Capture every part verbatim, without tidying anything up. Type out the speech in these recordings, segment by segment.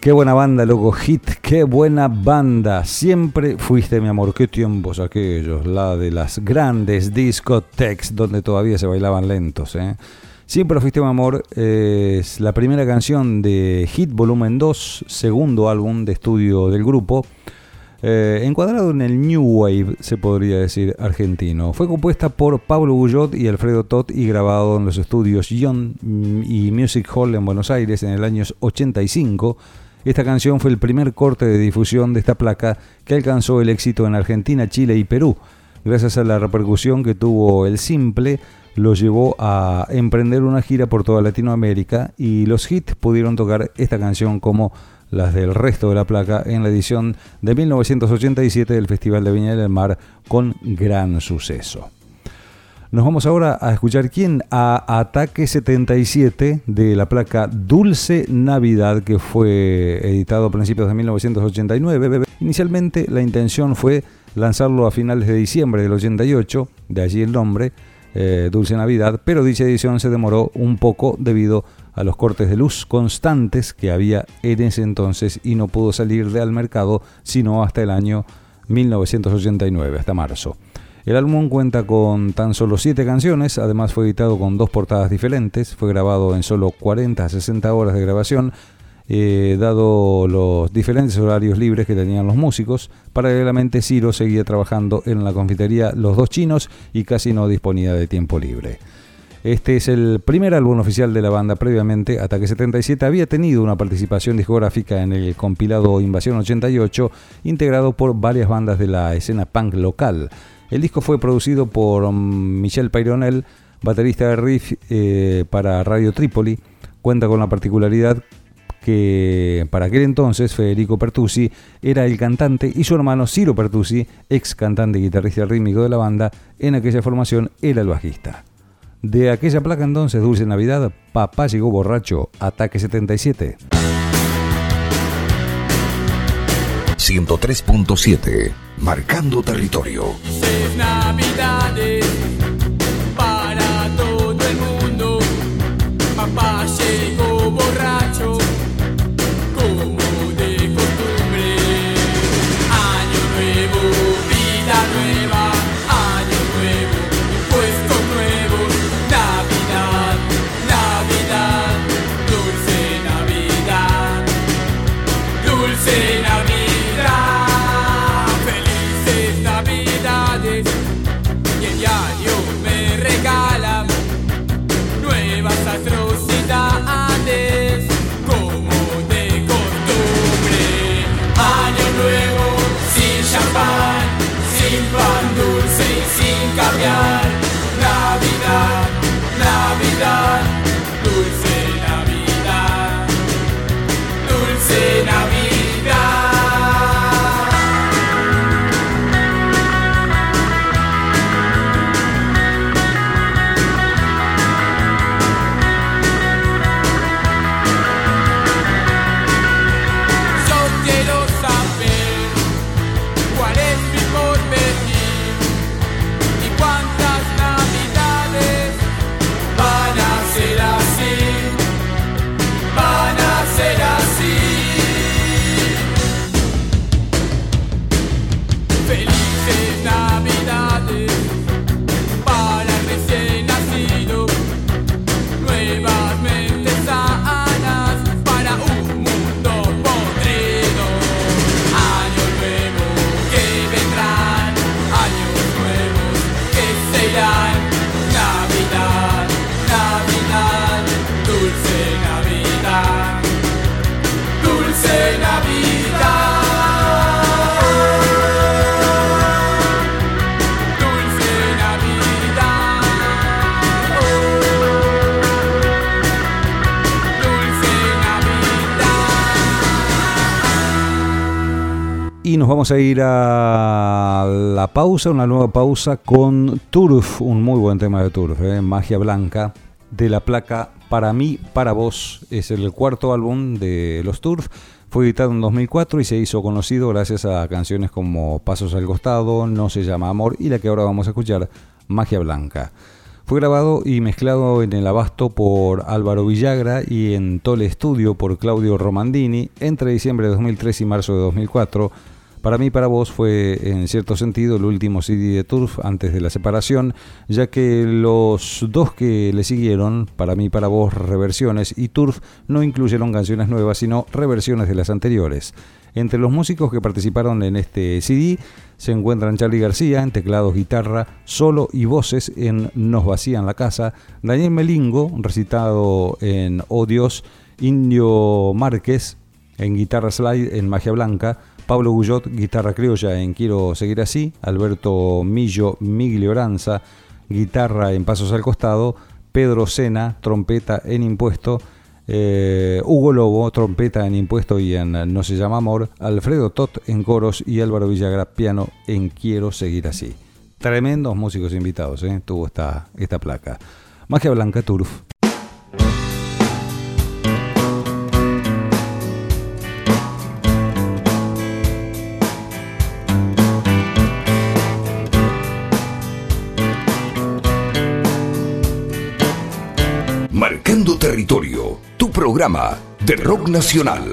Qué buena banda, loco, Hit, qué buena banda. Siempre fuiste mi amor, qué tiempos aquellos, la de las grandes discotecas donde todavía se bailaban lentos, ¿eh? Siempre fuiste mi amor eh, es la primera canción de Hit Volumen dos, segundo álbum de estudio del grupo, eh, encuadrado en el New Wave, se podría decir, argentino. Fue compuesta por Pablo Guyot y Alfredo Tot y grabado en los estudios Young y Music Hall en Buenos Aires en el año ochenta y cinco. Esta canción fue el primer corte de difusión de esta placa que alcanzó el éxito en Argentina, Chile y Perú. Gracias a la repercusión que tuvo el simple, lo llevó a emprender una gira por toda Latinoamérica y los Hits pudieron tocar esta canción como las del resto de la placa en la edición de mil novecientos ochenta y siete del Festival de Viña del Mar con gran suceso. Nos vamos ahora a escuchar quién, a Ataque setenta y siete de la placa Dulce Navidad, que fue editado a principios de mil novecientos ochenta y nueve. Inicialmente la intención fue lanzarlo a finales de diciembre del ochenta y ocho, de allí el nombre, eh, Dulce Navidad, pero dicha edición se demoró un poco debido a los cortes de luz constantes que había en ese entonces y no pudo salir al mercado sino hasta el año mil novecientos ochenta y nueve, hasta marzo. El álbum cuenta con tan solo siete canciones, además fue editado con dos portadas diferentes, fue grabado en solo cuarenta a sesenta horas de grabación, eh, dado los diferentes horarios libres que tenían los músicos. Paralelamente Ciro seguía trabajando en la confitería Los Dos Chinos y casi no disponía de tiempo libre. Este es el primer álbum oficial de la banda. Previamente, Ataque setenta y siete había tenido una participación discográfica en el compilado Invasión ochenta y ocho, integrado por varias bandas de la escena punk local. El disco fue producido por Michel Peyronel, baterista de riff eh, para Radio Trípoli. Cuenta con la particularidad que para aquel entonces Federico Pertusi era el cantante y su hermano Ciro Pertusi, ex cantante y guitarrista rítmico de la banda, en aquella formación era el bajista. De aquella placa entonces, Dulce Navidad, Papá llegó borracho, Ataque setenta y siete. ciento tres punto siete, marcando territorio. Felices Navidades para todo el mundo. Papá llegó borracho, como de costumbre. Año nuevo, vida nueva. Año nuevo, puestos nuevos. Navidad, Navidad, dulce Navidad, dulce Navidad. Y el diario me regala nuevas atrocidades, como de costumbre. Año nuevo, sin champán, sin pan dulce y sin caviar. Navidad, Navidad, dulce Navidad, dulce Navidad. Y nos vamos a ir a la pausa, una nueva pausa con Turf, un muy buen tema de Turf, ¿eh? Magia Blanca, de la placa Para mí, para vos. Es el cuarto álbum de los Turf, fue editado en dos mil cuatro y se hizo conocido gracias a canciones como Pasos al Costado, No se llama amor y la que ahora vamos a escuchar, Magia Blanca. Fue grabado y mezclado en el Abasto por Álvaro Villagra y en Tole Studio por Claudio Romandini entre diciembre de dos mil tres y marzo de dos mil cuatro. Para mí, para vos fue en cierto sentido el último C D de Turf antes de la separación, ya que los dos que le siguieron, Para mí, para vos, reversiones, y Turf no incluyeron canciones nuevas, sino reversiones de las anteriores. Entre los músicos que participaron en este C D se encuentran Charly García en teclados, guitarra, solo y voces en Nos vacían la casa, Daniel Melingo, recitado en Oh Dios, Indio Márquez en guitarra slide en Magia Blanca, Pablo Guyot, guitarra criolla en Quiero seguir así, Alberto Millo Miglioranza, guitarra en Pasos al costado, Pedro Sena, trompeta en Impuesto, eh, Hugo Lobo, trompeta en Impuesto y en No se llama amor, Alfredo Tot en coros y Álvaro Villagra, piano en Quiero seguir así. Tremendos músicos invitados, ¿eh? Tuvo esta, esta placa. Magia Blanca, Turf. Marcando Territorio, tu programa de rock nacional.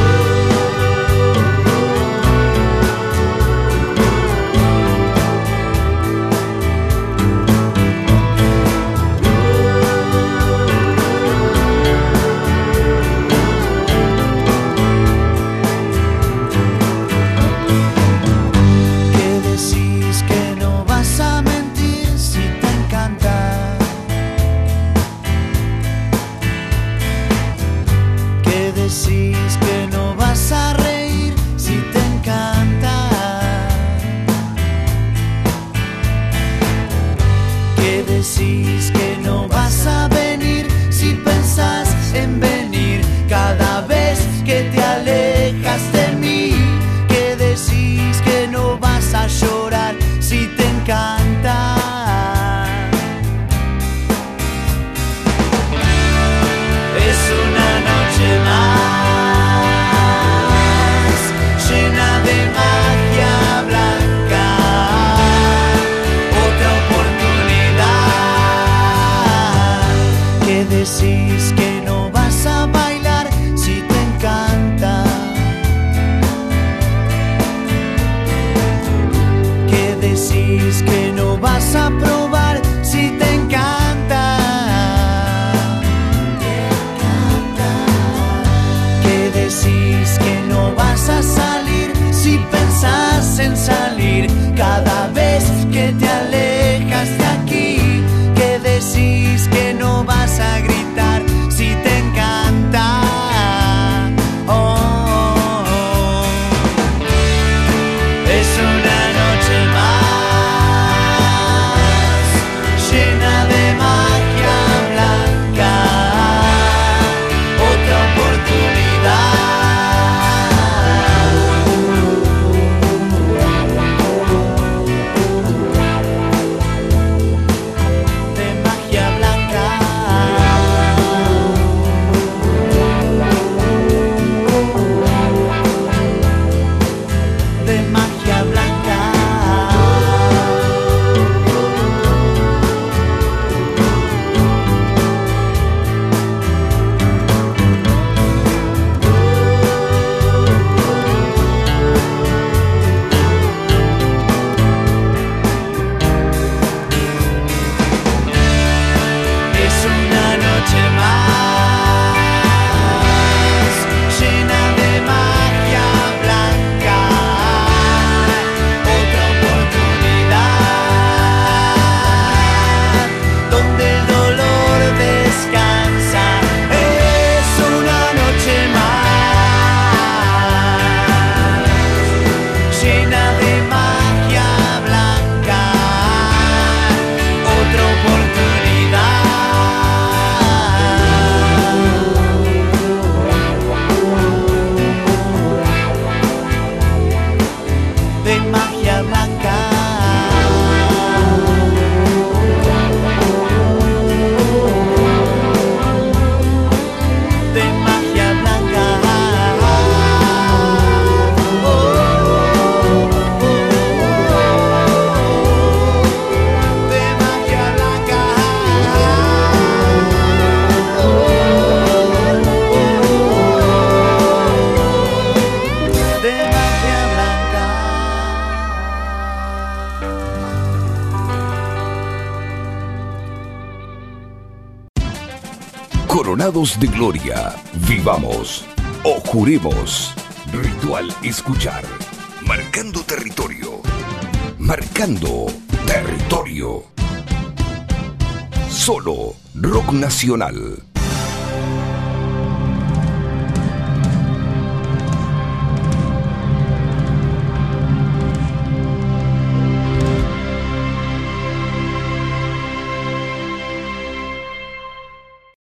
Decís que no vas a reír si te encanta. Que decís que no vas a venir si pensás en venir cada vez que te alejas de mí. Que decís que no vas a llorar si te encanta. Es una noche más llena de magia blanca, otra oportunidad. Que decís que no vas a bailar si te encanta. Que decís que no vas a probar si te encanta. Decís que no vas a salir si pensás en salir cada vez que te alejas de aquí. Que decís que no vas a gritar si te encanta. Oh, oh, oh. Es una noche más llena de magia blanca, otra oportunidad. Coronados de gloria, vivamos o juremos. Ritual escuchar. Marcando territorio. Marcando territorio. Solo Rock Nacional.